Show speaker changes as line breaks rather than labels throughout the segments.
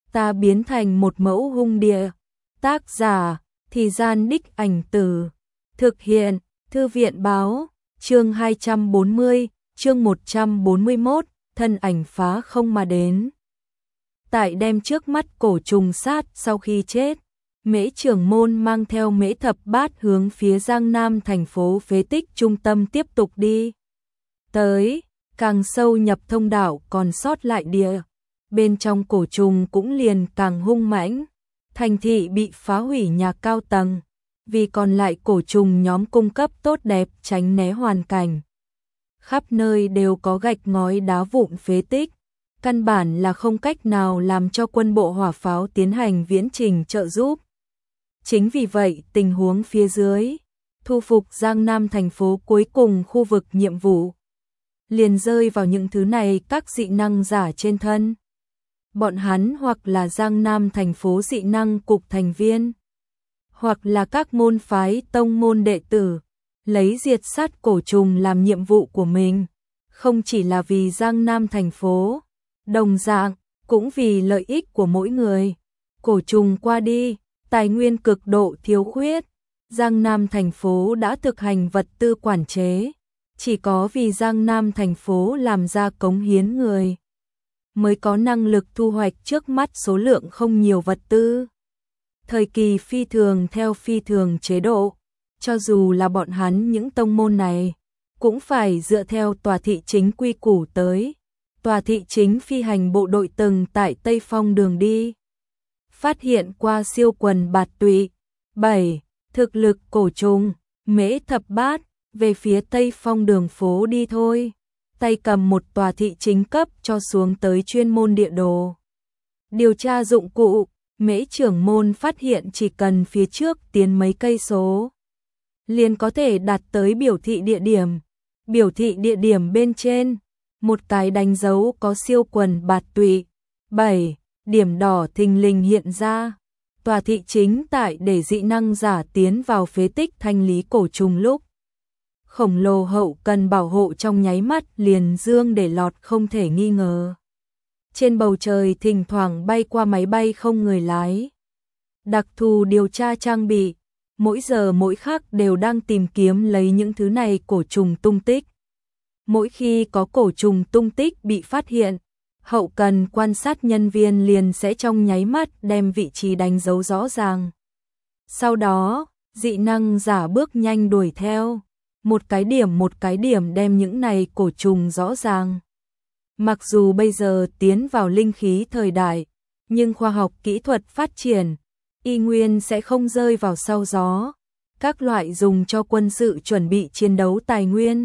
ta biến thành một mẫu hung địa. Tác giả, Thì Gian Đích Ảnh Tử. Thực hiện, Thư viện báo, chương 240, chương 141, thân ảnh phá không mà đến. Tại đem trước mắt cổ trùng sát sau khi chết, Mễ Trưởng Môn mang theo Mễ Thập Bát hướng phía Giang Nam thành phố phế tích trung tâm tiếp tục đi. Tới, càng sâu nhập thông đạo còn sót lại địa. Bên trong cổ trùng cũng liền càng hung mãnh. Thành thị bị phá hủy nhà cao tầng, vì còn lại cổ trùng nhóm cung cấp tốt đẹp tránh né hoàn cảnh. Khắp nơi đều có gạch ngói đá vụn phế tích, căn bản là không cách nào làm cho quân bộ hỏa pháo tiến hành viễn trình trợ giúp. Chính vì vậy, tình huống phía dưới, thu phục Giang Nam thành phố cuối cùng khu vực nhiệm vụ, liền rơi vào những thứ này các dị năng giả trên thân. Bọn hắn hoặc là Giang Nam thành phố dị năng cục thành viên, hoặc là các môn phái tông môn đệ tử, lấy diệt sát cổ trùng làm nhiệm vụ của mình, không chỉ là vì Giang Nam thành phố, đồng dạng, cũng vì lợi ích của mỗi người. Cổ trùng qua đi, tài nguyên cực độ thiếu khuyết, Giang Nam thành phố đã thực hành vật tư quản chế, chỉ có vì Giang Nam thành phố làm ra cống hiến người, mới có năng lực thu hoạch trước mắt số lượng không nhiều vật tư. Thời kỳ phi thường theo phi thường chế độ, cho dù là bọn hắn những tông môn này, cũng phải dựa theo tòa thị chính quy củ tới. Tòa thị chính phi hành bộ đội từng tại Tây Phong đường đi, phát hiện qua siêu quần bạt tụy. 7. Thực lực cổ trùng, Mễ Thập Bát, về phía Tây Phong đường phố đi thôi. Tay cầm một tòa thị chính cấp cho xuống tới chuyên môn địa đồ. Điều tra dụng cụ, Mễ Trưởng Môn phát hiện chỉ cần phía trước tiến mấy cây số, liền có thể đạt tới biểu thị địa điểm. Biểu thị địa điểm bên trên, một cái đánh dấu có siêu quần bạt tụy. 7. Điểm đỏ thình lình hiện ra. Tòa thị chính tại để dị năng giả tiến vào phế tích thanh lý cổ trùng lúc, khổng lồ hậu cần bảo hộ trong nháy mắt liền dương để lọt không thể nghi ngờ. Trên bầu trời thỉnh thoảng bay qua máy bay không người lái. Đặc thù điều tra trang bị, mỗi giờ mỗi khắc đều đang tìm kiếm lấy những thứ này cổ trùng tung tích. Mỗi khi có cổ trùng tung tích bị phát hiện, hậu cần quan sát nhân viên liền sẽ trong nháy mắt đem vị trí đánh dấu rõ ràng. Sau đó, dị năng giả bước nhanh đuổi theo, một cái điểm đem những này cổ trùng rõ ràng. Mặc dù bây giờ tiến vào linh khí thời đại, nhưng khoa học kỹ thuật phát triển, y nguyên sẽ không rơi vào sau gió. Các loại dùng cho quân sự chuẩn bị chiến đấu tài nguyên,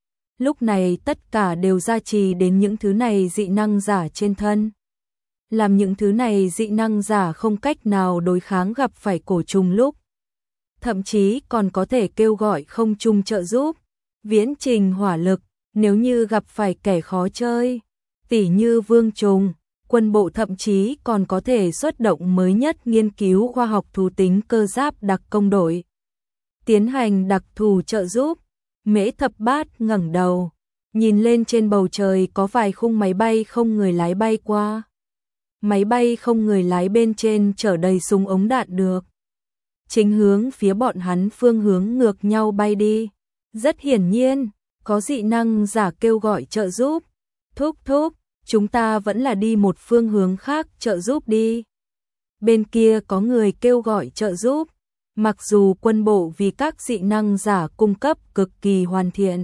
lúc này tất cả đều gia trì đến những thứ này dị năng giả trên thân. Làm những thứ này dị năng giả không cách nào đối kháng gặp phải cổ trùng lúc, thậm chí còn có thể kêu gọi không trung trợ giúp, viễn trình hỏa lực, nếu như gặp phải kẻ khó chơi, tỉ như vương trùng, quân bộ thậm chí còn có thể xuất động mới nhất nghiên cứu khoa học thú tính cơ giáp đặc công đội, tiến hành đặc thù trợ giúp. Mễ Thập Bát ngẩng đầu, nhìn lên trên bầu trời có vài khung máy bay không người lái bay qua. Máy bay không người lái bên trên chở đầy súng ống đạn được, chính hướng phía bọn hắn phương hướng ngược nhau bay đi. Rất hiển nhiên, có dị năng giả kêu gọi trợ giúp. Thúc, chúng ta vẫn là đi một phương hướng khác trợ giúp đi. Bên kia có người kêu gọi trợ giúp. Mặc dù quân bộ vì các dị năng giả cung cấp cực kỳ hoàn thiện,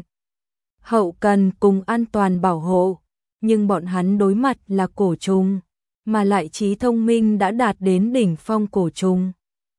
hậu cần cùng an toàn bảo hộ, nhưng bọn hắn đối mặt là cổ trùng, mà lại trí thông minh đã đạt đến đỉnh phong cổ trùng.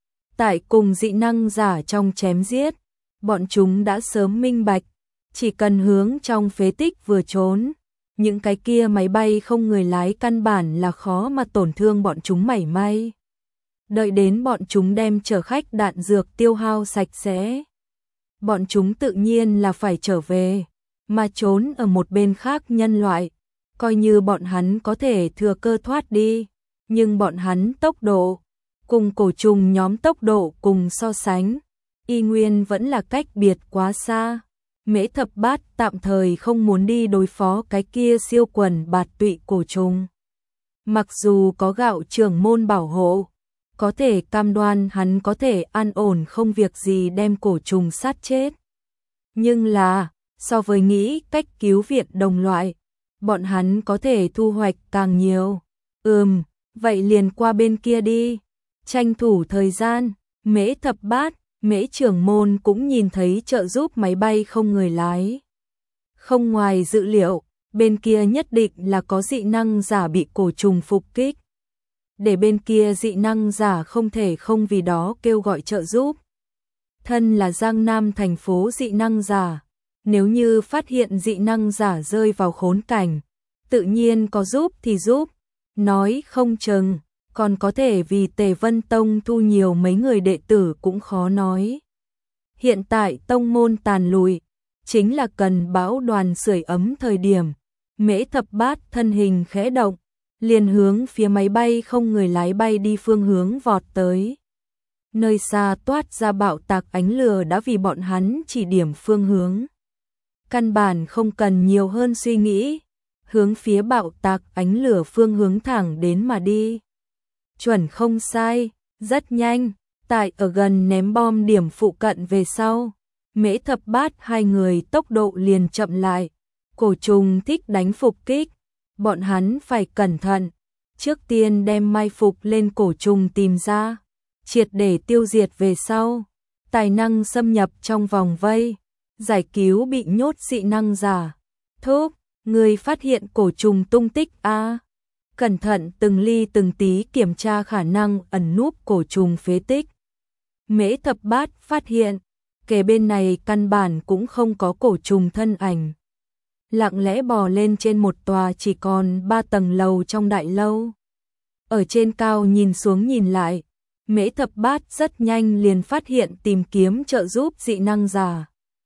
Tại cùng dị năng giả trong chém giết, bọn chúng đã sớm minh bạch, chỉ cần hướng trong phế tích vừa trốn, những cái kia máy bay không người lái căn bản là khó mà tổn thương bọn chúng mảy may. Đợi đến bọn chúng đem chở khách đạn dược tiêu hao sạch sẽ, bọn chúng tự nhiên là phải trở về, mà trốn ở một bên khác nhân loại, coi như bọn hắn có thể thừa cơ thoát đi, nhưng bọn hắn tốc độ, cùng cổ trùng nhóm tốc độ cùng so sánh, y nguyên vẫn là cách biệt quá xa. Mễ Thập Bát tạm thời không muốn đi đối phó cái kia siêu quần bạt tụy cổ trùng, Mặc dù có gạo trưởng môn bảo hộ, có thể cam đoan hắn có thể an ổn không việc gì đem cổ trùng sát chết. Nhưng là, so với nghĩ cách cứu viện đồng loại, bọn hắn có thể thu hoạch càng nhiều. Vậy liền qua bên kia đi. Tranh thủ thời gian, Mễ Thập Bát, Mễ trưởng môn cũng nhìn thấy trợ giúp máy bay không người lái. Không ngoài dự liệu, bên kia nhất định là có dị năng giả bị cổ trùng phục kích. Để bên kia dị năng giả không thể không vì đó kêu gọi trợ giúp. Thân là Giang Nam thành phố dị năng giả, nếu như phát hiện dị năng giả rơi vào khốn cảnh, tự nhiên có giúp thì giúp, nói không chừng, còn có thể vì Tề Vân Tông thu nhiều mấy người đệ tử cũng khó nói. Hiện tại tông môn tàn lụi, chính là cần bão đoàn sưởi ấm thời điểm. Mễ Thập Bát thân hình khẽ động, liền hướng phía máy bay không người lái bay đi phương hướng vọt tới. Nơi xa toát ra bạo tạc ánh lửa đã vì bọn hắn chỉ điểm phương hướng. Căn bản không cần nhiều hơn suy nghĩ, hướng phía bạo tạc ánh lửa phương hướng thẳng đến mà đi. Chuẩn không sai, rất nhanh, tại ở gần ném bom điểm phụ cận về sau, Mễ Thập Bát hai người tốc độ liền chậm lại. Cổ trùng thích đánh phục kích, bọn hắn phải cẩn thận, trước tiên đem mai phục lên cổ trùng tìm ra, triệt để tiêu diệt về sau, tài năng xâm nhập trong vòng vây, giải cứu bị nhốt dị năng giả. Thúc, người phát hiện cổ trùng tung tích a? Cẩn thận từng ly từng tí kiểm tra khả năng ẩn núp cổ trùng phế tích. Mễ Thập Bát phát hiện, kề bên này căn bản cũng không có cổ trùng thân ảnh. Lặng lẽ bò lên trên một tòa chỉ còn 3 tầng lầu trong đại lâu. Ở trên cao nhìn xuống nhìn lại, Mễ Thập Bát rất nhanh liền phát hiện tìm kiếm trợ giúp dị năng giả.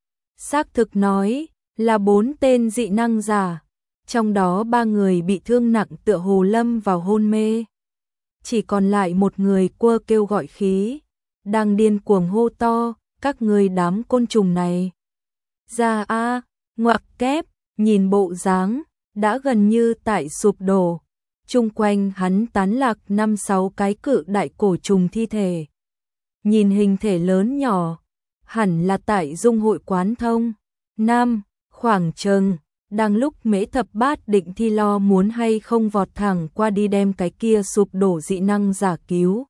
Xác thực nói là 4 tên dị năng giả, trong đó 3 người bị thương nặng tựa hồ lâm vào hôn mê. Chỉ còn lại một người quơ kêu gọi khí, đang điên cuồng hô to, các người đám côn trùng này. Ra a, ngoặc kép, nhìn bộ dáng đã gần như tại sụp đổ. Chung quanh hắn tán lạc 5-6 cái cự đại cổ trùng thi thể. Nhìn hình thể lớn nhỏ, hẳn là tại Dung Hội Quán Thông. Nam, khoảng chừng, đang lúc Mễ Thập Bát định thi lo muốn hay không vọt thẳng qua đi đem cái kia sụp đổ dị năng giả cứu.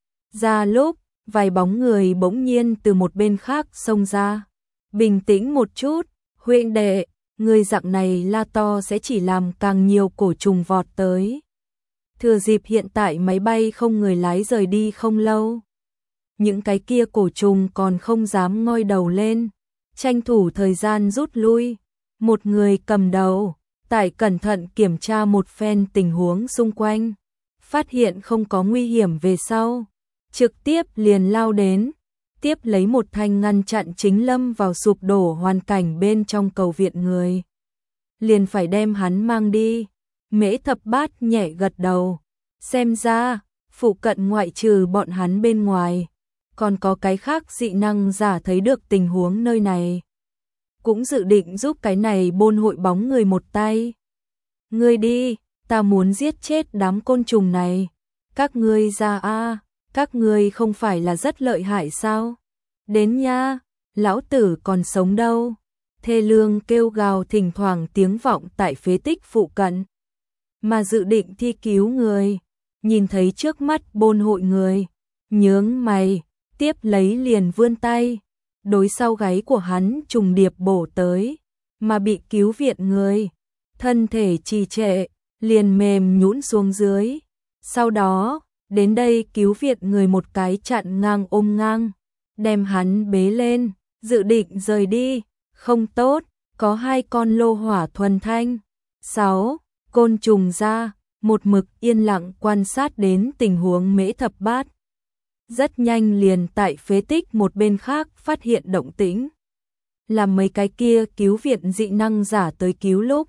Ra lúc, vài bóng người bỗng nhiên từ một bên khác xông ra. Bình tĩnh một chút, huynh đệ, người dạng này la to sẽ chỉ làm càng nhiều cổ trùng vọt tới. Thừa dịp hiện tại máy bay không người lái rời đi không lâu, những cái kia cổ trùng còn không dám ngoi đầu lên, tranh thủ thời gian rút lui. Một người cầm đầu, tại cẩn thận kiểm tra một phen tình huống xung quanh, phát hiện không có nguy hiểm về sau, trực tiếp liền lao đến, tiếp lấy một thanh ngăn chặn chính lâm vào sụp đổ hoàn cảnh bên trong cầu viện người. Liền phải đem hắn mang đi. Mễ Thập Bát nhẹ gật đầu, xem ra, phụ cận ngoại trừ bọn hắn bên ngoài, còn có cái khác dị năng giả thấy được tình huống nơi này. Cũng dự định giúp cái này bôn hội bóng người một tay. Ngươi đi, ta muốn giết chết đám côn trùng này. Các ngươi ra a, các ngươi không phải là rất lợi hại sao? Đến nha, lão tử còn sống đâu. Thê lương kêu gào thỉnh thoảng tiếng vọng tại phế tích phụ cận. Mà dự định thi cứu người, nhìn thấy trước mắt bôn hội người, nhướng mày, tiếp lấy liền vươn tay, đối sau gáy của hắn trùng điệp bổ tới, mà bị cứu viện người, thân thể trì trệ, liền mềm nhũn xuống dưới. Sau đó, đến đây cứu viện người một cái chặn ngang ôm ngang, đem hắn bế lên, dự định rời đi. Không tốt, có 2 con lô hỏa thuần thanh. 6. Côn trùng ra, một mực yên lặng quan sát đến tình huống Mễ Thập Bát. Rất nhanh liền tại phế tích một bên khác phát hiện động tĩnh. Làm mấy cái kia cứu viện dị năng giả tới cứu lúc.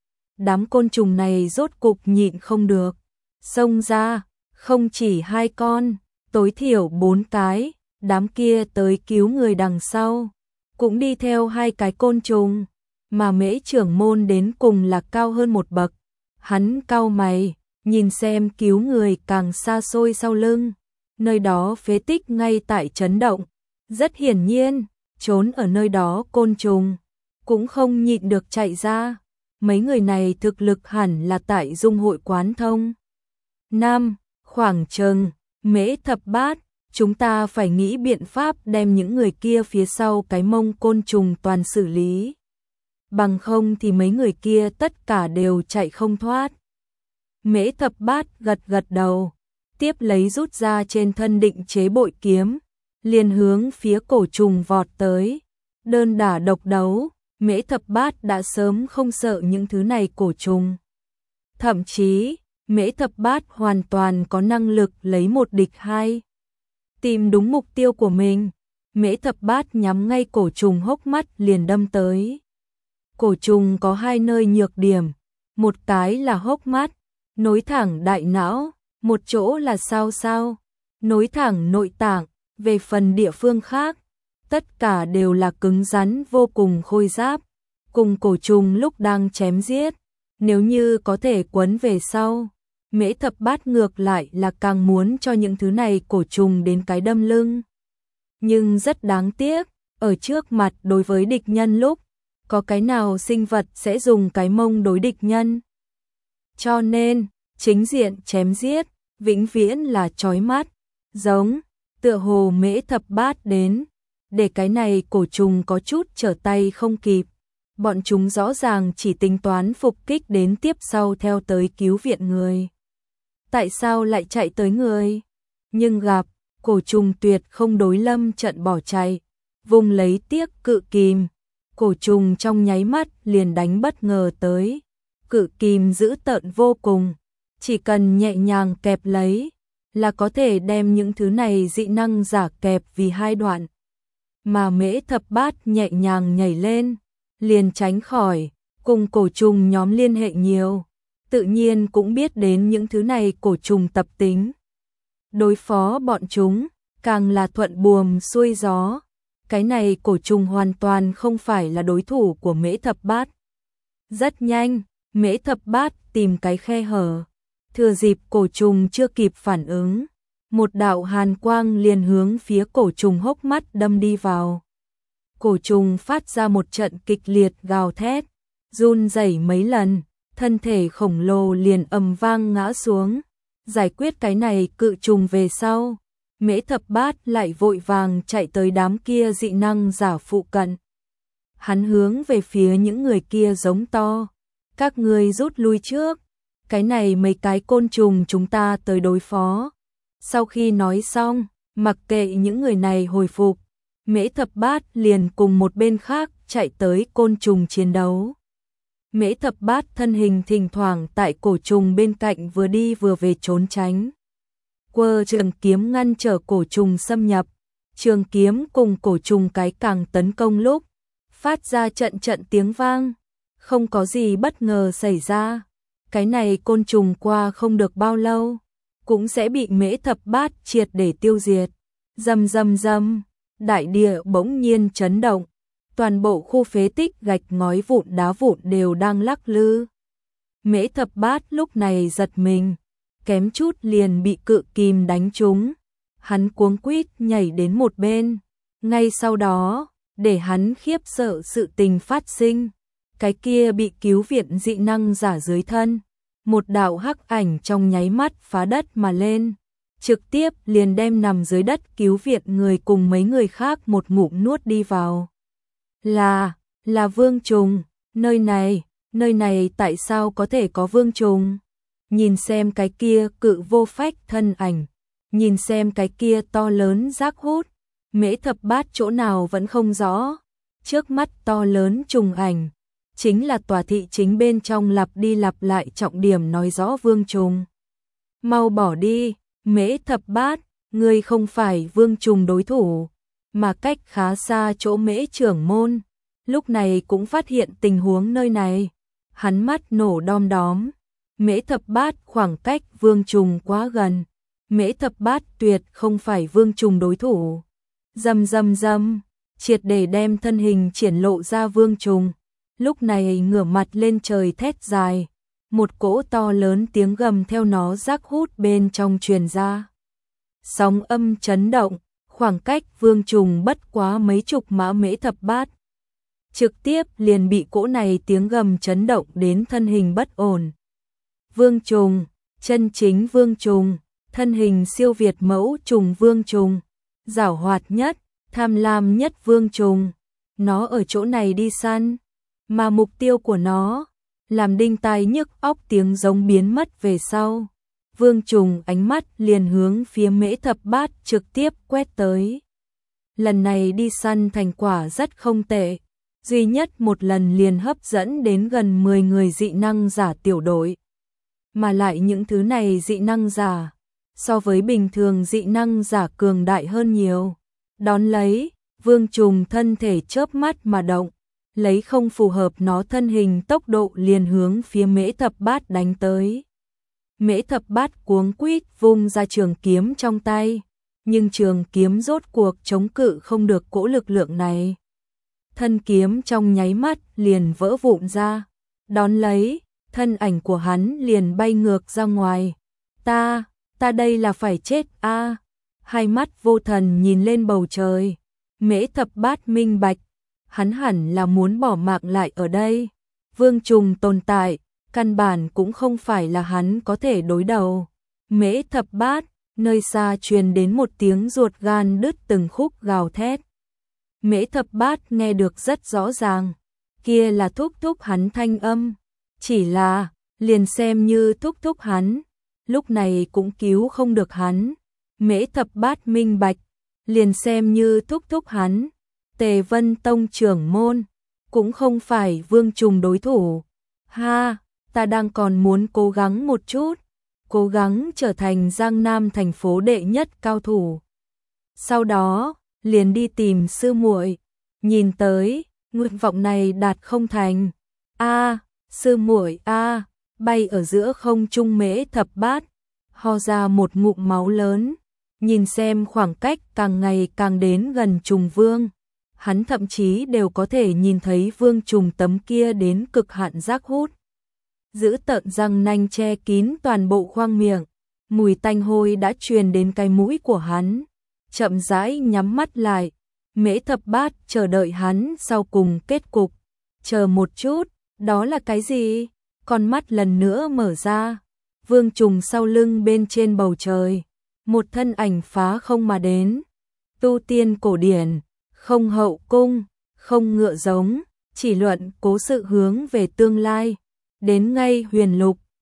Đám côn trùng này rốt cục nhịn không được. Xông ra, không chỉ 2 con, tối thiểu 4 cái, đám kia tới cứu người đằng sau. Cũng đi theo 2 cái côn trùng, mà Mễ trưởng môn đến cùng là cao hơn một bậc. Hắn cau mày, nhìn xem cứu người càng xa xôi sau lưng, nơi đó phế tích ngay tại chấn động, rất hiển nhiên, trốn ở nơi đó côn trùng cũng không nhịn được chạy ra, mấy người này thực lực hẳn là tại Dung hội quán thông. Nam, khoảng chừng, Mễ Thập Bát, chúng ta phải nghĩ biện pháp đem những người kia phía sau cái mông côn trùng toàn xử lý. Bằng không thì mấy người kia tất cả đều chạy không thoát. Mễ Thập Bát gật gật đầu, tiếp lấy rút ra trên thân định chế bội kiếm, liền hướng phía cổ trùng vọt tới. Đơn đả độc đấu, Mễ Thập Bát đã sớm không sợ những thứ này cổ trùng. Thậm chí, Mễ Thập Bát hoàn toàn có năng lực lấy một địch hai. Tìm đúng mục tiêu của mình, Mễ Thập Bát nhắm ngay cổ trùng hốc mắt liền đâm tới. Cổ trùng có hai nơi nhược điểm, một cái là hốc mắt, nối thẳng đại não, một chỗ là sao sao, nối thẳng nội tạng, về phần địa phương khác, tất cả đều là cứng rắn vô cùng khôi giáp, cùng cổ trùng lúc đang chém giết, nếu như có thể quấn về sau, Mễ Thập Bát ngược lại là càng muốn cho những thứ này cổ trùng đến cái đâm lưng. Nhưng rất đáng tiếc, ở trước mặt đối với địch nhân lúc, có cái nào sinh vật sẽ dùng cái mông đối địch nhân. Cho nên, chính diện chém giết, vĩnh viễn là chói mắt, giống, tựa hồ Mễ Thập Bát đến, để cái này cổ trùng có chút trở tay không kịp. Bọn chúng rõ ràng chỉ tính toán phục kích đến tiếp sau theo tới cứu viện người. Tại sao lại chạy tới người? Nhưng gặp, cổ trùng tuyệt không đối lâm trận bỏ chạy, vùng lấy tiếc cự kìm. Cổ trùng trong nháy mắt liền đánh bất ngờ tới. Cự kìm dữ tợn vô cùng, chỉ cần nhẹ nhàng kẹp lấy, là có thể đem những thứ này dị năng giả kẹp vì hai đoạn. Mà Mễ Thập Bát nhẹ nhàng nhảy lên, liền tránh khỏi, cùng cổ trùng nhóm liên hệ nhiều, tự nhiên cũng biết đến những thứ này cổ trùng tập tính. Đối phó bọn chúng, càng là thuận buồm xuôi gió, cái này cổ trùng hoàn toàn không phải là đối thủ của Mễ Thập Bát. Rất nhanh, Mễ Thập Bát tìm cái khe hở, thừa dịp cổ trùng chưa kịp phản ứng, một đạo hàn quang liền hướng phía cổ trùng hốc mắt đâm đi vào. Cổ trùng phát ra một trận kịch liệt gào thét, run rẩy mấy lần, thân thể khổng lồ liền ầm vang ngã xuống. Giải quyết cái này cự trùng về sau, Mễ Thập Bát lại vội vàng chạy tới đám kia dị năng giả phụ cận. Hắn hướng về phía những người kia giống to, các ngươi rút lui trước, cái này mấy cái côn trùng chúng ta tới đối phó. Sau khi nói xong, mặc kệ những người này hồi phục, Mễ Thập Bát liền cùng một bên khác chạy tới côn trùng chiến đấu. Mễ Thập Bát thân hình thỉnh thoảng tại cổ trùng bên cạnh vừa đi vừa về trốn tránh. Quơ trường kiếm ngăn trở cổ trùng xâm nhập, trường kiếm cùng cổ trùng cái càng tấn công lúc, phát ra trận trận tiếng vang, không có gì bất ngờ xảy ra. Cái này côn trùng qua không được bao lâu, cũng sẽ bị Mễ Thập Bát triệt để tiêu diệt. Rầm rầm rầm, đại địa bỗng nhiên chấn động, toàn bộ khu phế tích gạch ngói vụn đá vụn đều đang lắc lư. Mễ Thập Bát lúc này giật mình, kém chút liền bị cự kìm đánh trúng. Hắn cuống quýt nhảy đến một bên, ngay sau đó, để hắn khiếp sợ sự tình phát sinh. Cái kia bị cứu viện dị năng giả dưới thân, một đạo hắc ảnh trong nháy mắt phá đất mà lên, trực tiếp liền đem nằm dưới đất cứu viện người cùng mấy người khác một ngụm nuốt đi vào. Là vương trùng, nơi này tại sao có thể có vương trùng? Nhìn xem cái kia cự vô phách thân ảnh, nhìn xem cái kia to lớn rác hút, Mễ Thập Bát chỗ nào vẫn không rõ. Trước mắt to lớn trùng ảnh, chính là tòa thị chính bên trong lặp đi lặp lại trọng điểm nói rõ vương trùng. Mau bỏ đi, Mễ Thập Bát, ngươi không phải vương trùng đối thủ. Mà cách khá xa chỗ Mễ trưởng môn, lúc này cũng phát hiện tình huống nơi này. Hắn mắt nổ đom đóm. Mễ Thập Bát khoảng cách vương trùng quá gần. Mễ Thập Bát tuyệt không phải vương trùng đối thủ. Rầm rầm rầm, triệt để đem thân hình triển lộ ra vương trùng. Lúc này ngửa mặt lên trời thét dài, một cỗ to lớn tiếng gầm theo nó rác hút bên trong truyền ra. Sóng âm chấn động, khoảng cách Vương Trùng bất quá mấy chục mã Mễ Thập Bát. Trực tiếp liền bị cỗ này tiếng gầm chấn động đến thân hình bất ổn. Vương Trùng, chân chính Vương Trùng, thân hình siêu việt mẫu trùng Vương Trùng, giảo hoạt nhất, tham lam nhất Vương Trùng. Nó ở chỗ này đi săn, mà mục tiêu của nó, làm đinh tai nhức óc tiếng giống biến mất về sau. Vương Trùng ánh mắt liền hướng phía Mễ Thập Bát trực tiếp quét tới. Lần này đi săn thành quả rất không tệ, duy nhất một lần liền hấp dẫn đến gần 10 người dị năng giả tiểu đội. Mà lại những thứ này dị năng giả, so với bình thường dị năng giả cường đại hơn nhiều. Đón lấy, Vương Trùng thân thể chớp mắt mà động, lấy không phù hợp nó thân hình tốc độ liền hướng phía Mễ Thập Bát đánh tới. Mễ Thập Bát cuống quýt vung ra trường kiếm trong tay, nhưng trường kiếm rốt cuộc chống cự không được cỗ lực lượng này. Thân kiếm trong nháy mắt liền vỡ vụn ra, đón lấy, thân ảnh của hắn liền bay ngược ra ngoài. Ta đây là phải chết a. Hai mắt vô thần nhìn lên bầu trời. Mễ Thập Bát minh bạch, hắn hẳn là muốn bỏ mạng lại ở đây. Vương Trùng tồn tại, căn bản cũng không phải là hắn có thể đối đầu. Mễ Thập Bát, nơi xa truyền đến một tiếng ruột gan đứt từng khúc gào thét. Mễ Thập Bát nghe được rất rõ ràng, kia là thúc thúc hắn thanh âm. Chỉ là, liền xem như thúc thúc hắn, lúc này cũng cứu không được hắn. Mễ Thập Bát minh bạch, liền xem như thúc thúc hắn, Tề Vân Tông trưởng môn, cũng không phải Vương Trùng đối thủ. Ha, ta đang còn muốn cố gắng một chút, cố gắng trở thành Giang Nam thành phố đệ nhất cao thủ. Sau đó, liền đi tìm sư muội, nhìn tới, nguyện vọng này đạt không thành. A, sư muội a, bay ở giữa không trung Mễ Thập Bát, ho ra một ngụm máu lớn, nhìn xem khoảng cách càng ngày càng đến gần Trùng Vương. Hắn thậm chí đều có thể nhìn thấy Vương Trùng tấm kia đến cực hạn rác hút. Giữ tợn răng nanh che kín toàn bộ khoang miệng, mùi tanh hôi đã truyền đến cái mũi của hắn. Chậm rãi nhắm mắt lại, Mễ Thập Bát chờ đợi hắn sau cùng kết cục. Chờ một chút, đó là cái gì? Con mắt lần nữa mở ra, Vương Trùng sau lưng bên trên bầu trời, một thân ảnh phá không mà đến. Tu tiên cổ điển, không hậu cung, không ngựa giống, chỉ luận cố sự hướng về tương lai. Đến ngay Huyền Lục,